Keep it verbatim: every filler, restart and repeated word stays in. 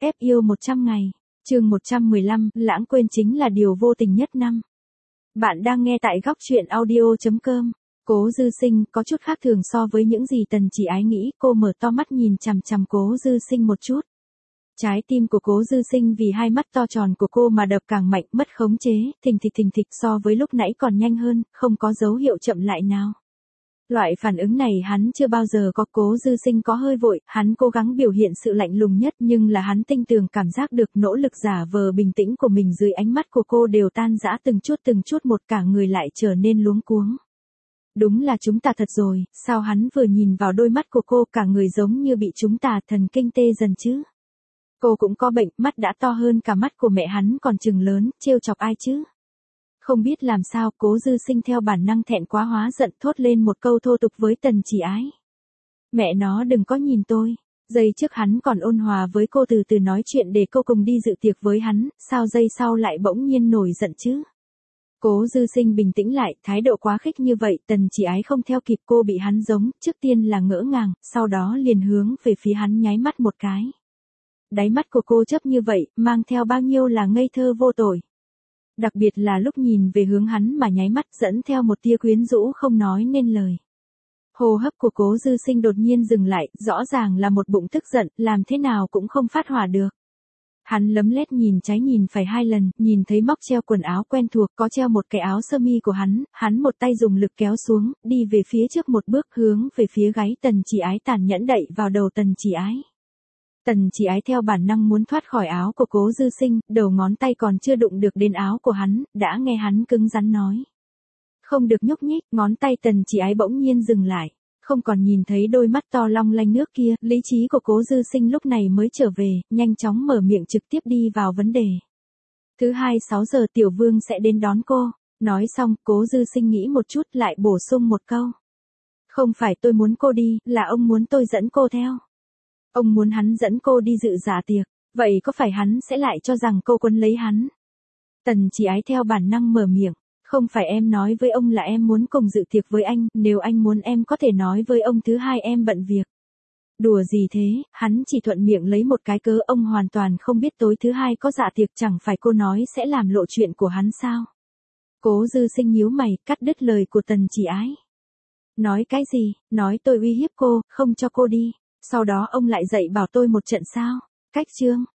ép yêu một trăm ngày. Chương một trăm mười lăm, lãng quên chính là điều vô tình nhất năm. Bạn đang nghe tại góc truyện audio chấm com. Cố Dư Sinh có chút khác thường so với những gì Tần Chỉ Ái nghĩ, cô mở to mắt nhìn chằm chằm Cố Dư Sinh một chút. Trái tim của Cố Dư Sinh vì hai mắt to tròn của cô mà đập càng mạnh, mất khống chế, thình thịch thình thịch so với lúc nãy còn nhanh hơn, không có dấu hiệu chậm lại nào. Loại phản ứng này hắn chưa bao giờ có. Cố Dư Sinh có hơi vội, hắn cố gắng biểu hiện sự lạnh lùng nhất nhưng là hắn tinh tường cảm giác được nỗ lực giả vờ bình tĩnh của mình dưới ánh mắt của cô đều tan rã từng chút từng chút một, cả người lại trở nên luống cuống. Đúng là chúng ta thật rồi, sao hắn vừa nhìn vào đôi mắt của cô cả người giống như bị chúng ta thần kinh tê dần chứ. Cô cũng có bệnh, mắt đã to hơn cả mắt của mẹ hắn còn chừng lớn, trêu chọc ai chứ. Không biết làm sao, Cố Dư Sinh theo bản năng thẹn quá hóa giận thốt lên một câu thô tục với Tần Chỉ Ái. Mẹ nó đừng có nhìn tôi. Giây trước hắn còn ôn hòa với cô từ từ nói chuyện để cô cùng đi dự tiệc với hắn, sao giây sau lại bỗng nhiên nổi giận chứ. Cố Dư Sinh bình tĩnh lại, thái độ quá khích như vậy, Tần Chỉ Ái không theo kịp, cô bị hắn giống, trước tiên là ngỡ ngàng, sau đó liền hướng về phía hắn nháy mắt một cái. Đáy mắt của cô chớp như vậy, mang theo bao nhiêu là ngây thơ vô tội. Đặc biệt là lúc nhìn về hướng hắn mà nháy mắt dẫn theo một tia quyến rũ không nói nên lời. Hô hấp của Cố Dư Sinh đột nhiên dừng lại, rõ ràng là một bụng tức giận, làm thế nào cũng không phát hỏa được. Hắn lấm lét nhìn trái nhìn phải hai lần, nhìn thấy móc treo quần áo quen thuộc, có treo một cái áo sơ mi của hắn, hắn một tay dùng lực kéo xuống, đi về phía trước một bước, hướng về phía gáy Tần Chỉ Ái tàn nhẫn đậy vào đầu Tần Chỉ Ái. Tần Chỉ Ái theo bản năng muốn thoát khỏi áo của Cố Dư Sinh, đầu ngón tay còn chưa đụng được đến áo của hắn, đã nghe hắn cứng rắn nói. Không được nhúc nhích, ngón tay Tần Chỉ Ái bỗng nhiên dừng lại, không còn nhìn thấy đôi mắt to long lanh nước kia, lý trí của Cố Dư Sinh lúc này mới trở về, nhanh chóng mở miệng trực tiếp đi vào vấn đề. Thứ hai sáu giờ Tiểu Vương sẽ đến đón cô, nói xong, Cố Dư Sinh nghĩ một chút lại bổ sung một câu. Không phải tôi muốn cô đi, là ông muốn tôi dẫn cô theo. Ông muốn hắn dẫn cô đi dự dạ tiệc, vậy có phải hắn sẽ lại cho rằng cô quấn lấy hắn? Tần Chỉ Ái theo bản năng mở miệng, không phải em nói với ông là em muốn cùng dự tiệc với anh, nếu anh muốn em có thể nói với ông thứ hai em bận việc. Đùa gì thế, hắn chỉ thuận miệng lấy một cái cớ, ông hoàn toàn không biết tối thứ hai có dạ tiệc, chẳng phải cô nói sẽ làm lộ chuyện của hắn sao? Cố Dư Sinh nhíu mày, cắt đứt lời của Tần Chỉ Ái. Nói cái gì, nói tôi uy hiếp cô, không cho cô đi. Sau đó ông lại dạy bảo tôi một trận sao? Cách chương.